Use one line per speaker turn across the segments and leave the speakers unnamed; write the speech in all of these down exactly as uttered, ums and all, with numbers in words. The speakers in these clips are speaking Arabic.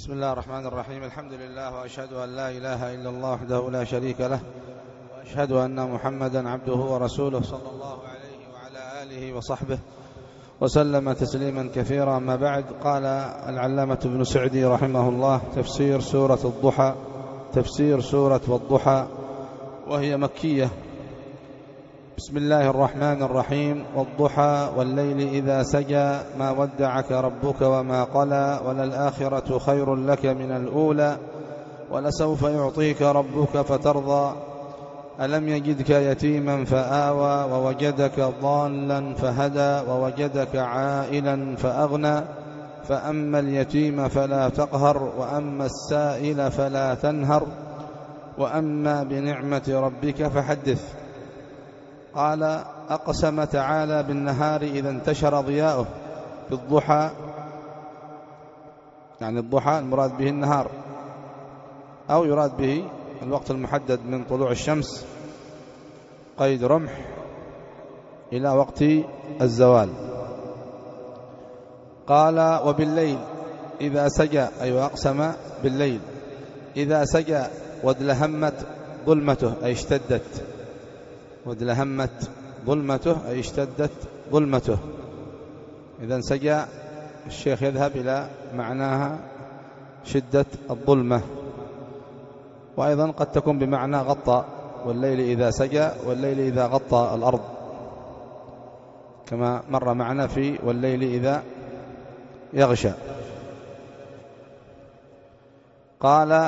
بسم الله الرحمن الرحيم. الحمد لله، وأشهد أن لا إله إلا الله وحده لا شريك له، وأشهد أن محمدا عبده ورسوله صلى الله عليه وعلى آله وصحبه وسلم تسليما كثيرا. أما بعد، قال العلامة ابن سعدي رحمه الله: تفسير سورة الضحى. تفسير سورة والضحى وهي مكية. بسم الله الرحمن الرحيم. والضحى والليل إذا سجى ما ودعك ربك وما قلى وللآخرة خير لك من الأولى ولسوف يعطيك ربك فترضى ألم يجدك يتيما فآوى ووجدك ضالا فهدى ووجدك عائلا فأغنى فأما اليتيم فلا تقهر وأما السائل فلا تنهر وأما بنعمة ربك فحدث. قال: أقسم تعالى بالنهار إذا انتشر ضياؤه في الضحى، يعني الضحى المراد به النهار، أو يراد به الوقت المحدد من طلوع الشمس قيد رمح إلى وقت الزوال. قال: وبالليل إذا سجى، أي أقسم بالليل إذا سجى وادلهمت ظلمته، أي اشتدت، وادلهمت ظلمته أي اشتدت ظلمته. إذا سجى الشيخ يذهب إلى معناها شدة الظلمة، وأيضا قد تكون بمعنى غطى، والليل إذا سجى والليل إذا غطى الأرض، كما مر معنا في والليل إذا يغشى. قال: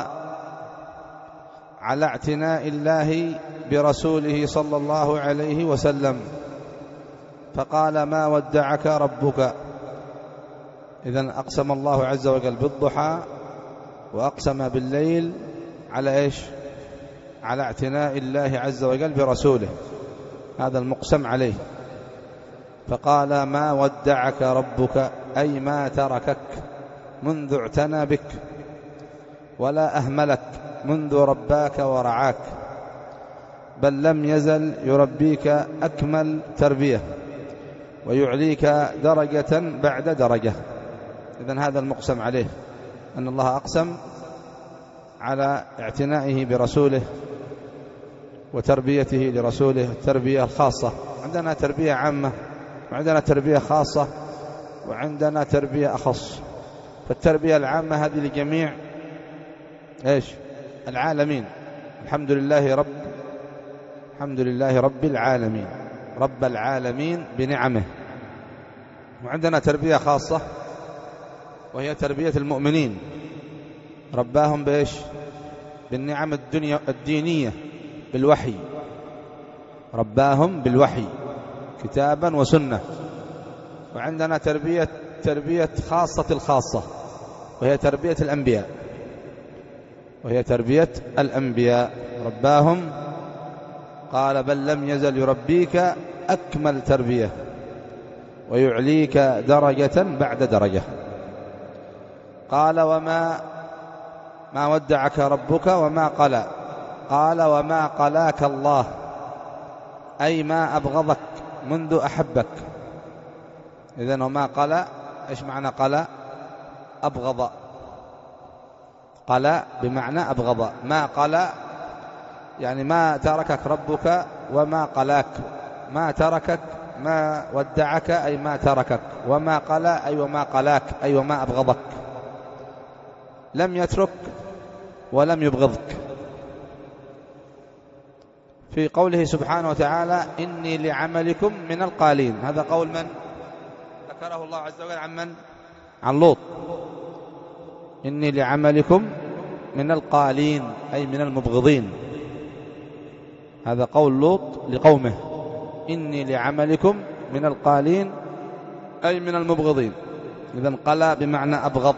على اعتناء الله برسوله صلى الله عليه وسلم، فقال: ما ودعك ربك. إذن أقسم الله عز وجل بالضحى وأقسم بالليل على إيش؟ على اعتناء الله عز وجل برسوله، هذا المقسم عليه. فقال: ما ودعك ربك، أي ما تركك منذ اعتنى بك، ولا أهملك منذ رباك ورعاك، بل لم يزل يربيك أكمل تربية ويعليك درجة بعد درجة. إذن هذا المقسم عليه، أن الله أقسم على اعتنائه برسوله وتربيته لرسوله التربية الخاصة. عندنا تربية عامة، وعندنا تربية خاصة، وعندنا تربية أخص. فالتربية العامة هذه لجميع إيش؟ العالمين. الحمد لله رب الحمد لله رب العالمين، رب العالمين بنعمه. وعندنا تربية خاصة، وهي تربية المؤمنين، رباهم بإيش؟ بالنعم الدنيا الدينية، بالوحي، رباهم بالوحي كتابا وسنة. وعندنا تربية تربية خاصة الخاصة، وهي تربية الأنبياء وهي تربية الأنبياء رباهم. قال: بل لم يزل يربيك أكمل تربية ويعليك درجة بعد درجة. قال: وما ما ودعك ربك وما قلى. قال: وما قلاك الله، أي ما أبغضك منذ أحبك. إذن وما قلى، إيش معنى قلى؟ أبغض. قلى بمعنى أبغض. ما قلى يعني ما تركك ربك وما قلاك، ما تركك، ما ودعك أي ما تركك، وما قلى أي وما قلاك أي وما أبغضك. لم يترك ولم يبغضك. في قوله سبحانه وتعالى: إني لعملكم من القالين. هذا قول من ذكره الله عز وجل عن من؟ عن لوط. إني لعملكم من القالين أي من المبغضين. هذا قول لوط لقومه: إني لعملكم من القالين أي من المبغضين. إذن قلى بمعنى أبغض.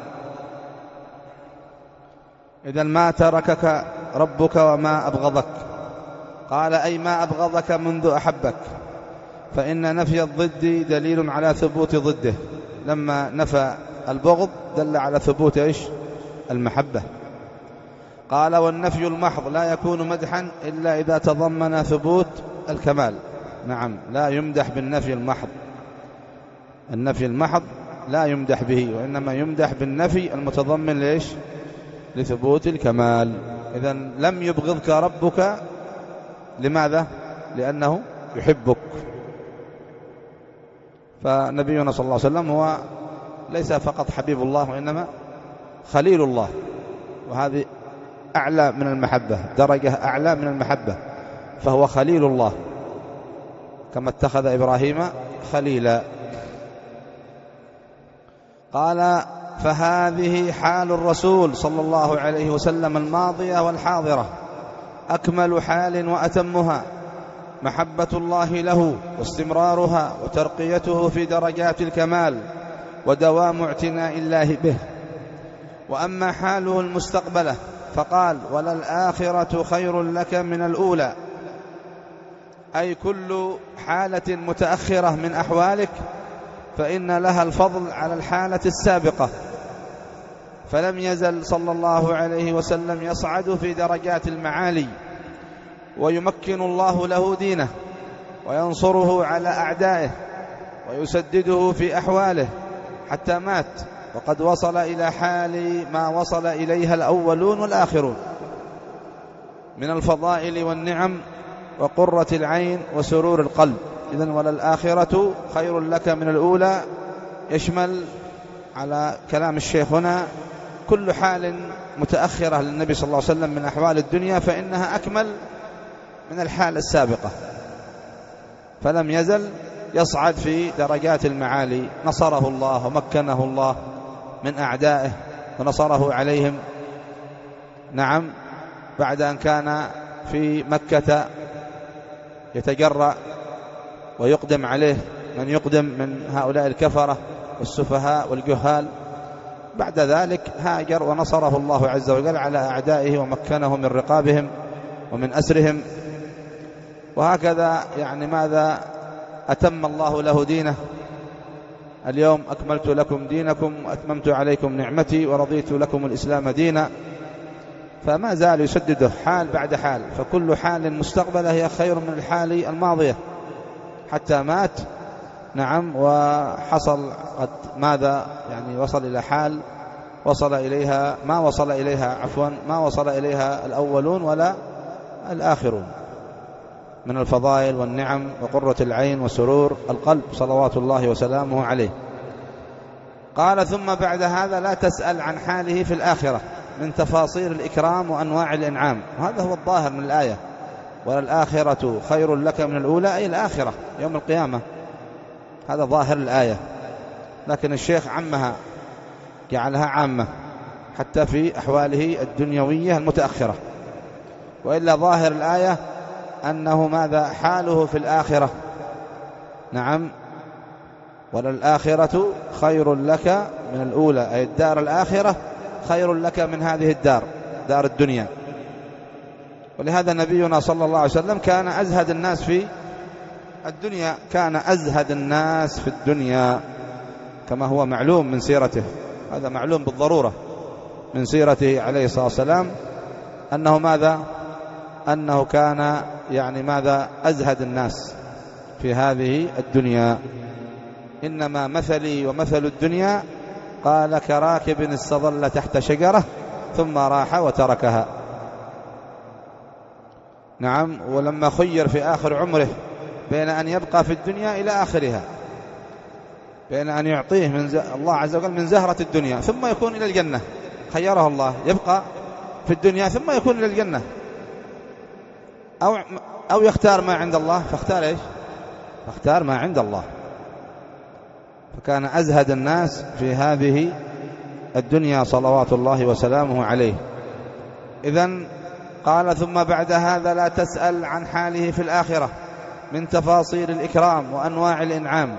إذن ما تركك ربك وما أبغضك. قال: أي ما أبغضك منذ أحبك، فإن نفي الضد دليل على ثبوت ضده. لما نفى البغض دل على ثبوت إيش؟ المحبة. قال: والنفي المحض لا يكون مدحا إلا إذا تضمن ثبوت الكمال. نعم، لا يمدح بالنفي المحض. النفي المحض لا يمدح به، وإنما يمدح بالنفي المتضمن ليش؟ لثبوت الكمال. إذن لم يبغضك ربك، لماذا؟ لأنه يحبك. فنبينا صلى الله عليه وسلم هو ليس فقط حبيب الله، وإنما خليل الله، وهذه أعلى من المحبة، درجة أعلى من المحبة، فهو خليل الله كما اتخذ إبراهيم خليلا. قال: فهذه حال الرسول صلى الله عليه وسلم الماضية والحاضرة، أكمل حال وأتمها، محبة الله له واستمرارها وترقيته في درجات الكمال ودوام اعتناء الله به. وأما حاله المستقبلة فقال: وللآخرة خير لك من الأولى، أي كل حالة متأخرة من أحوالك فإن لها الفضل على الحالة السابقة. فلم يزل صلى الله عليه وسلم يصعد في درجات المعالي، ويمكن الله له دينه، وينصره على أعدائه، ويسدده في أحواله حتى مات، وقد وصل إلى حال ما وصل إليها الأولون والآخرون من الفضائل والنعم وقرة العين وسرور القلب. إذن وللآخرة خير لك من الأولى يشمل على كلام الشيخ هنا كل حال متأخرة للنبي صلى الله عليه وسلم من أحوال الدنيا، فإنها أكمل من الحال السابقة. فلم يزل يصعد في درجات المعالي، نصره الله ومكنه الله من أعدائه ونصره عليهم. نعم، بعد أن كان في مكة يتجرأ ويقدم عليه من يقدم من هؤلاء الكفرة والسفهاء والجهال، بعد ذلك هاجر ونصره الله عز وجل على أعدائه ومكنه من رقابهم ومن أسرهم. وهكذا يعني ماذا أتم الله له دينه: اليوم أكملت لكم دينكم وأتممت عليكم نعمتي ورضيت لكم الإسلام دينا. فما زال يسدده حال بعد حال، فكل حال مستقبلة هي خير من الحال الماضية حتى مات. نعم، وحصل قد ماذا يعني وصل إلى حال وصل إليها ما وصل إليها عفوا ما وصل إليها الأولون ولا الآخرون من الفضائل والنعم وقرة العين وسرور القلب صلوات الله وسلامه عليه. قال: ثم بعد هذا لا تسأل عن حاله في الآخرة من تفاصيل الإكرام وأنواع الإنعام. وهذا هو الظاهر من الآية: وللآخرة خير لك من الأولى، أي الآخرة يوم القيامة. هذا ظاهر الآية، لكن الشيخ عمها، جعلها عامة حتى في أحواله الدنيوية المتأخرة، وإلا ظاهر الآية أنه ماذا حاله في الآخرة. نعم، وللآخرة خير لك من الأولى، أي الدار الآخرة خير لك من هذه الدار، دار الدنيا. ولهذا نبينا صلى الله عليه وسلم كان أزهد الناس في الدنيا، كان أزهد الناس في الدنيا كما هو معلوم من سيرته. هذا معلوم بالضرورة من سيرته عليه الصلاة والسلام، أنه ماذا أنه كان يعني ماذا أزهد الناس في هذه الدنيا. إنما مثلي ومثل الدنيا، قال كراكب استظل تحت شجرة ثم راح وتركها. نعم، ولما خير في آخر عمره بين أن يبقى في الدنيا إلى آخرها، بين أن يعطيه من الله عز وجل من زهرة الدنيا ثم يكون إلى الجنة، خيره الله يبقى في الدنيا ثم يكون إلى الجنة، أو أو يختار ما عند الله، فاختار إيش؟ فاختار ما عند الله. فكان أزهد الناس في هذه الدنيا صلوات الله وسلامه عليه. إذن قال: ثم بعد هذا لا تسأل عن حاله في الآخرة من تفاصيل الإكرام وأنواع الإنعام.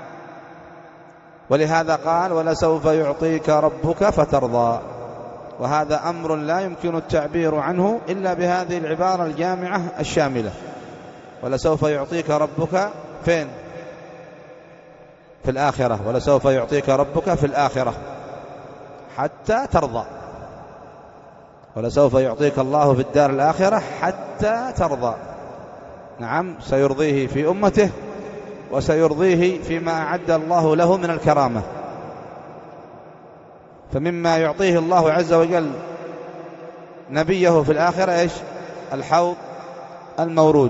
ولهذا قال: ولسوف يعطيك ربك فترضى. وهذا أمر لا يمكن التعبير عنه إلا بهذه العبارة الجامعة الشاملة: ولسوف يعطيك ربك فين؟ في الآخرة. ولسوف يعطيك ربك في الآخرة حتى ترضى. ولسوف يعطيك الله في الدار الآخرة حتى ترضى. نعم، سيرضيه في أمته وسيرضيه فيما أعد الله له من الكرامة. فمما يعطيه الله عز وجل نبيه في الآخرة إيش؟ الحوض المورود،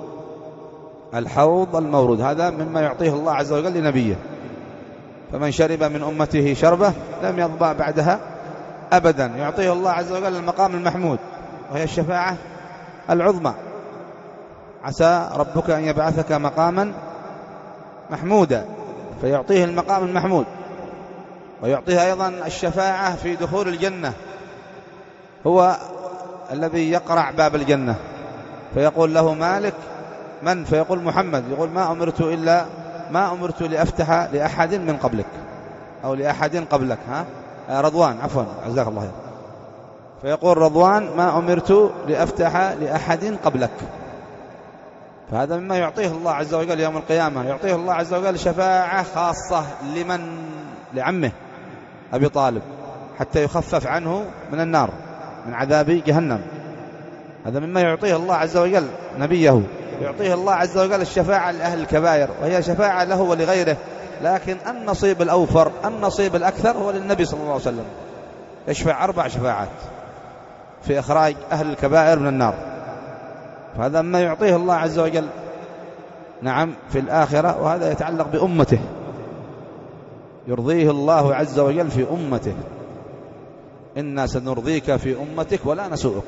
الحوض المورود هذا مما يعطيه الله عز وجل لنبيه. فمن شرب من أمته شربة لم يضبع بعدها أبدا. يعطيه الله عز وجل المقام المحمود وهي الشفاعة العظمى. عسى ربك أن يبعثك مقاما محمودا، فيعطيه المقام المحمود. ويعطيه أيضا الشفاعة في دخول الجنة، هو الذي يقرع باب الجنة فيقول له مالك من؟ فيقول محمد. يقول ما أمرت إلا ما أمرت لأفتح لأحد من قبلك أو لأحد قبلك. ها رضوان عفوا عزاك الله خير. فيقول رضوان ما أمرت لأفتح لأحد قبلك. فهذا مما يعطيه الله عز وجل يوم القيامة. يعطيه الله عز وجل شفاعة خاصة لمن؟ لعمه أبي طالب، حتى يخفف عنه من النار، من عذاب جهنم. هذا مما يعطيه الله عز وجل نبيه. يعطيه الله عز وجل الشفاعة لأهل الكبائر، وهي شفاعة له ولغيره، لكن النصيب الأوفر النصيب الأكثر هو للنبي صلى الله عليه وسلم. يشفع أربع شفاعات في إخراج أهل الكبائر من النار. فهذا ما يعطيه الله عز وجل نعم في الآخرة، وهذا يتعلق بأمته. يرضيه الله عز وجل في أمته. إنا سنرضيك في أمتك ولا نسوءك.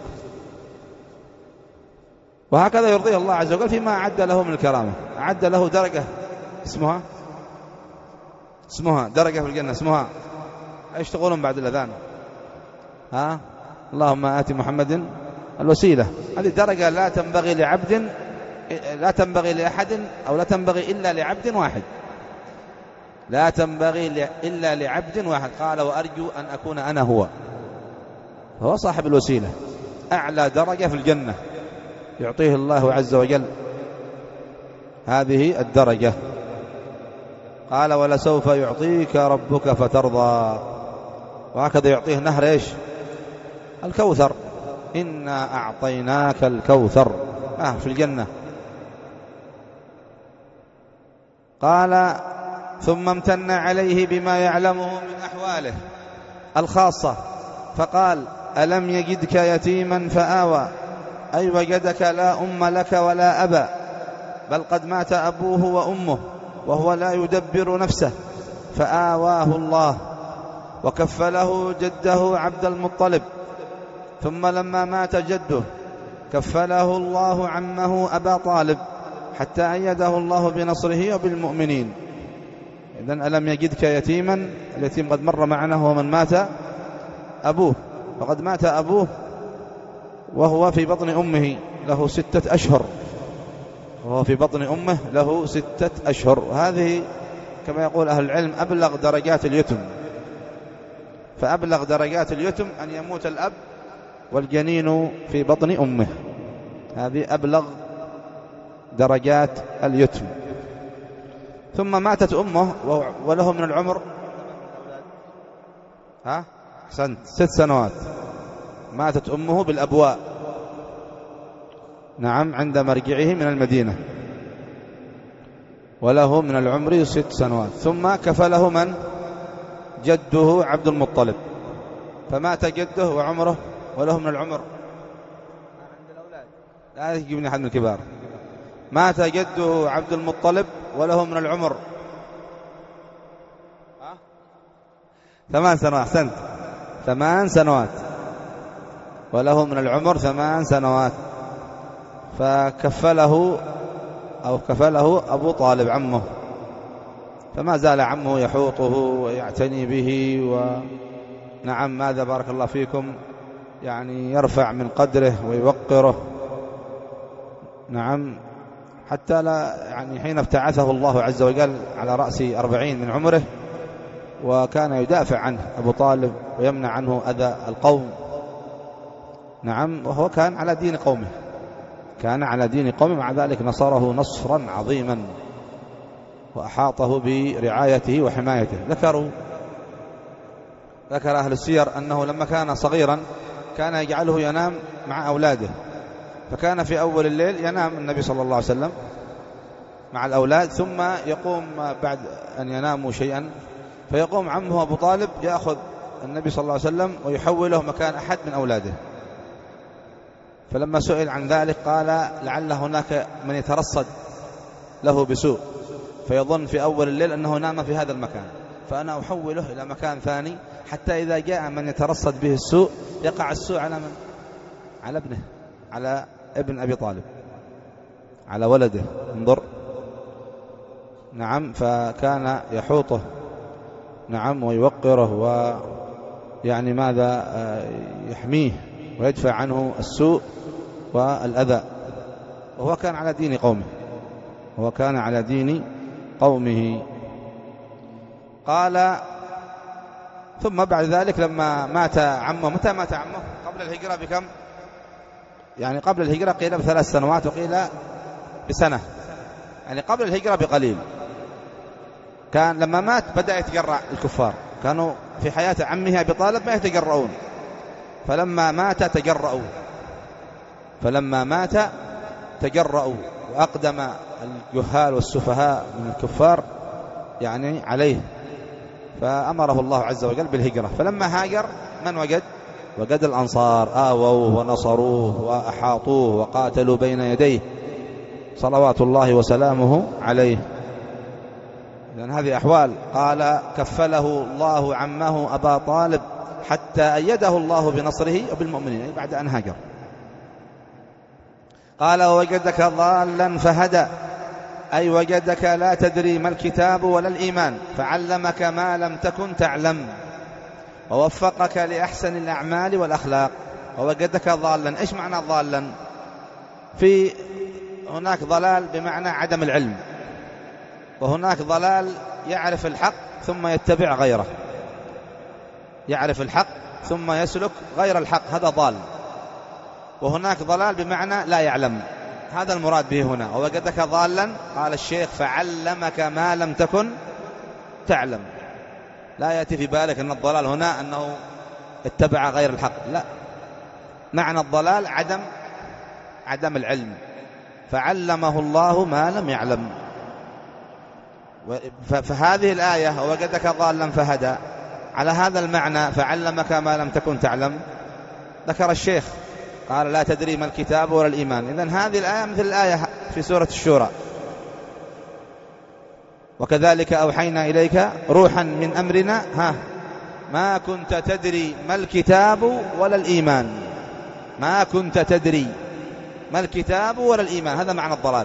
وهكذا يرضيه الله عز وجل فيما أعد له من الكرامة. أعد له درجة اسمها اسمها درجة في الجنة اسمها ايش تقولون بعد الأذان؟ ها اللهم آت محمد الوسيلة. هذه درجة لا تنبغي لعبد، لا تنبغي لأحد، أو لا تنبغي إلا لعبد واحد، لا تنبغي إلا لعبد واحد. قال وأرجو أن أكون أنا هو. هو صاحب الوسيلة، أعلى درجة في الجنة يعطيه الله عز وجل هذه الدرجة. قال ولسوف يعطيك ربك فترضى. وهكذا يعطيه نهر إيش؟ الكوثر. إنا أعطيناك الكوثر آه في الجنة. قال ثم امتن عليه بما يعلمه من أحواله الخاصة، فقال ألم يجدك يتيما فآوى، أي وجدك لا أم لك ولا أبا، بل قد مات أبوه وأمه وهو لا يدبر نفسه، فآواه الله وكفله جده عبد المطلب. ثم لما مات جده كفله الله عمه أبا طالب، حتى أيده الله بنصره وبالمؤمنين. إذن ألم يجدك يتيما، اليتيم قد مر معنا هو من مات أبوه، وقد مات أبوه وهو في بطن أمه له ستة أشهر، وهو في بطن أمه له ستة أشهر. هذه كما يقول أهل العلم أبلغ درجات اليتم. فأبلغ درجات اليتم أن يموت الأب والجنين في بطن أمه، هذه أبلغ درجات اليتم. ثم ماتت أمه وله من العمر ها أحسنت ست سنوات. ماتت أمه بالأبواء نعم عند مرجعه من المدينة، وله من العمر ست سنوات. ثم كفله من؟ جده عبد المطلب. فمات جده وعمره وله من العمر عند الأولاد لا يجيبني أحد من الكبار. مات جده عبد المطلب وله من العمر ها؟ ثمان سنوات. أحسنت ثمان سنوات وله من العمر ثمان سنوات. فكفله أو كفله أبو طالب عمه، فما زال عمه يحوطه ويعتني به، ونعم ماذا بارك الله فيكم يعني يرفع من قدره ويوقره نعم، حتى لا يعني حين ابتعثه الله عز وجل على رأس أربعين من عمره، وكان يدافع عنه أبو طالب ويمنع عنه أذى القوم نعم، وهو كان على دين قومه، كان على دين قومه، مع ذلك نصره نصرا عظيما وأحاطه برعايته وحمايته. ذكروا ذكر أهل السير أنه لما كان صغيرا كان يجعله ينام مع أولاده، فكان في أول الليل ينام النبي صلى الله عليه وسلم مع الأولاد، ثم يقوم بعد أن يناموا شيئا فيقوم عمه أبو طالب يأخذ النبي صلى الله عليه وسلم ويحوله مكان أحد من أولاده. فلما سئل عن ذلك قال لعل هناك من يترصد له بسوء فيظن في أول الليل أنه نام في هذا المكان، فأنا أحوله إلى مكان ثاني حتى إذا جاء من يترصد به السوء يقع السوء على من؟ على ابنه، على ابن أبي طالب، على ولده. انظر، نعم، فكان يحوطه، نعم، ويوقره ويعني ماذا يحميه ويدفع عنه السوء والأذى، وهو كان على دين قومه، وهو كان على دين قومه. قال ثم بعد ذلك لما مات عمه، متى مات عمه؟ قبل الهجرة بكم؟ يعني قبل الهجرة قيل بثلاث سنوات وقيل بسنة، يعني قبل الهجرة بقليل. كان لما مات بدأ يتجرع الكفار، كانوا في حياة عمه أبي طالب ما يتجرؤون، فلما مات تجرؤوا، فلما مات تجرؤوا وأقدم الجهال والسفهاء من الكفار يعني عليه، فأمره الله عز وجل بالهجرة. فلما هاجر من وجد؟ وجد الأنصار آووه ونصروه وأحاطوه وقاتلوا بين يديه صلوات الله وسلامه عليه. لأن هذه أحوال. قال كفله الله عمه أبا طالب حتى أيده الله بنصره وبالمؤمنين بعد أن هاجر. قال ووجدك ضالا فهدى، أي وجدك لا تدري ما الكتاب ولا الإيمان فعلمك ما لم تكن تعلم ووفقك لأحسن الأعمال والأخلاق. ووجدك ضالا، إيش معنى ضالا؟ في هناك ضلال بمعنى عدم العلم، وهناك ضلال يعرف الحق ثم يتبع غيره، يعرف الحق ثم يسلك غير الحق، هذا ضال. وهناك ضلال بمعنى لا يعلم، هذا المراد به هنا. ووجدك ضالا قال الشيخ فعلمك ما لم تكن تعلم. لا يأتي في بالك أن الضلال هنا أنه اتبع غير الحق، لا، معنى الضلال عدم عدم العلم، فعلمه الله ما لم يعلم. فهذه الآية ووجدك ضالا فهدى على هذا المعنى، فعلمك ما لم تكن تعلم. ذكر الشيخ قال لا تدري ما الكتاب ولا الإيمان. إذن هذه الآية مثل الآية في سورة الشورى وكذلك أوحينا إليك روحا من أمرنا ها ما كنت تدري ما الكتاب ولا الإيمان، ما كنت تدري ما الكتاب ولا الإيمان، هذا معنى الضلال.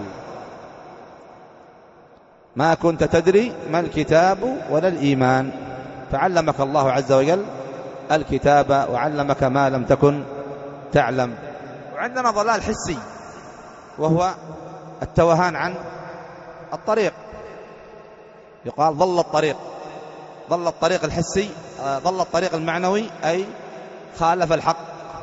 ما كنت تدري ما الكتاب ولا الإيمان، فعلمك الله عز وجل الكتاب وعلمك ما لم تكن تعلم. وعندنا ضلال حسي وهو التوهان عن الطريق، يقال ضل الطريق، ضل الطريق الحسي، ضل الطريق المعنوي أي خالف الحق،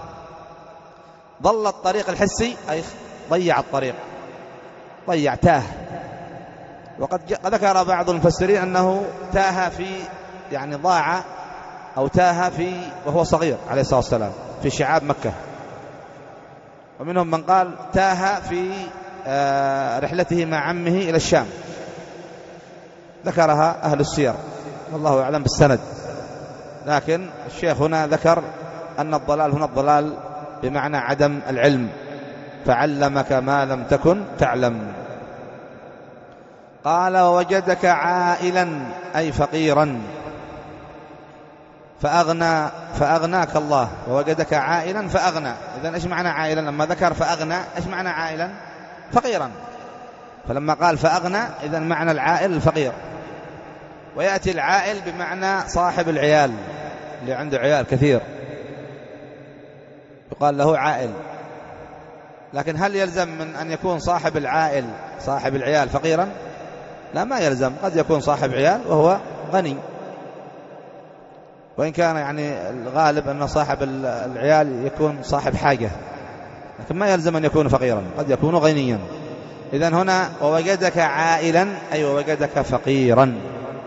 ضل الطريق الحسي أي ضيع الطريق، ضيع، تاه. وقد ذكر بعض المفسرين أنه تاه في يعني ضاع أو تاه في وهو صغير عليه الصلاة والسلام في شعاب مكة، ومنهم من قال تاه في رحلته مع عمه إلى الشام، ذكرها أهل السير والله أعلم بالسند. لكن الشيخ هنا ذكر أن الضلال هنا الضلال بمعنى عدم العلم، فعلمك ما لم تكن تعلم. قال ووجدك عائلا أي فقيرا فأغنى فأغناك الله، ووجدك عائلا فأغنى. إذن إيش معنى عائلا؟ لما ذكر فأغنى إيش معنى عائلا؟ فقيرا. فلما قال فأغنى إذن معنى العائل الفقير. ويأتي العائل بمعنى صاحب العيال، اللي عنده عيال كثير يقال له عائل. لكن هل يلزم من أن يكون صاحب العائل صاحب العيال فقيرا؟ لا، ما يلزم، قد يكون صاحب عيال وهو غني، وإن كان يعني الغالب أن صاحب العيال يكون صاحب حاجة، لكن ما يلزم أن يكون فقيرا، قد يكون غنيا. إذن هنا ووجدك عائلا أي ووجدك فقيرا،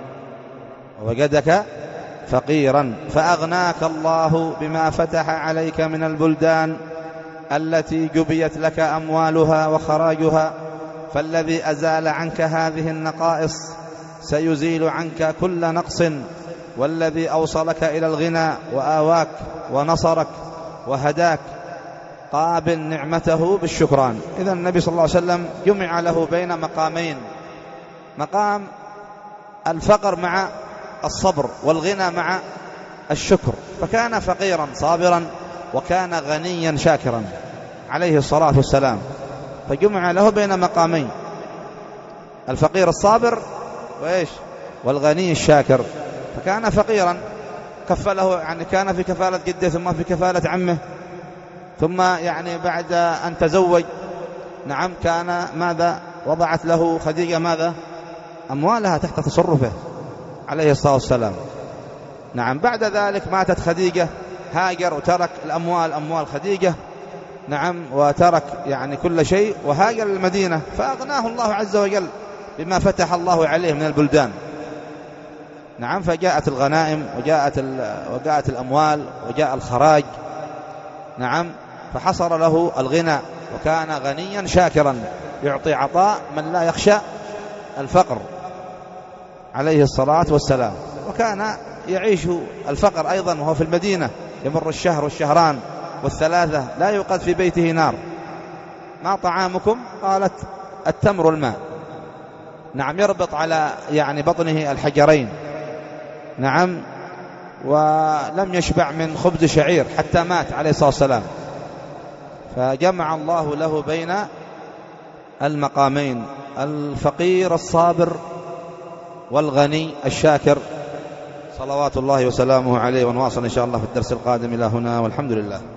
ووجدك فقيرا فأغناك الله بما فتح عليك من البلدان التي جبيت لك أموالها وخراجها، فالذي أزال عنك هذه النقائص سيزيل عنك كل نقص والذي أوصلك إلى الغنى وآواك ونصرك وهداك، قابل نعمته بالشكران. إذن النبي صلى الله عليه وسلم جمع له بين مقامين: مقام الفقر مع الصبر، والغنى مع الشكر، فكان فقيرا صابرا وكان غنيا شاكرا عليه الصلاة والسلام، فجمع له بين مقامين: الفقير الصابر وإيش والغني الشاكر. فكان فقيرا كفله، يعني كان في كفالة جده ثم في كفالة عمه، ثم يعني بعد أن تزوج نعم كان ماذا وضعت له خديجة ماذا أموالها تحت تصرفه عليه الصلاة والسلام. نعم بعد ذلك ماتت خديجة، هاجر وترك الأموال أموال خديجة نعم، وترك يعني كل شيء وهاجر للمدينة، فأغناه الله عز وجل بما فتح الله عليه من البلدان. نعم فجاءت الغنائم وجاءت وجاءت الأموال وجاء الخراج نعم، فحصل له الغنى وكان غنيا شاكرا يعطي عطاء من لا يخشى الفقر عليه الصلاة والسلام. وكان يعيش الفقر أيضا وهو في المدينة، يمر الشهر والشهران والثلاثة لا يوقد في بيته نار. ما طعامكم؟ قالت التمر الماء. نعم يربط على يعني بطنه الحجرين نعم، ولم يشبع من خبز شعير حتى مات عليه الصلاة والسلام. فجمع الله له بين المقامين: الفقير الصابر والغني الشاكر، صلوات الله وسلامه عليه. ونواصل إن شاء الله في الدرس القادم. إلى هنا والحمد لله.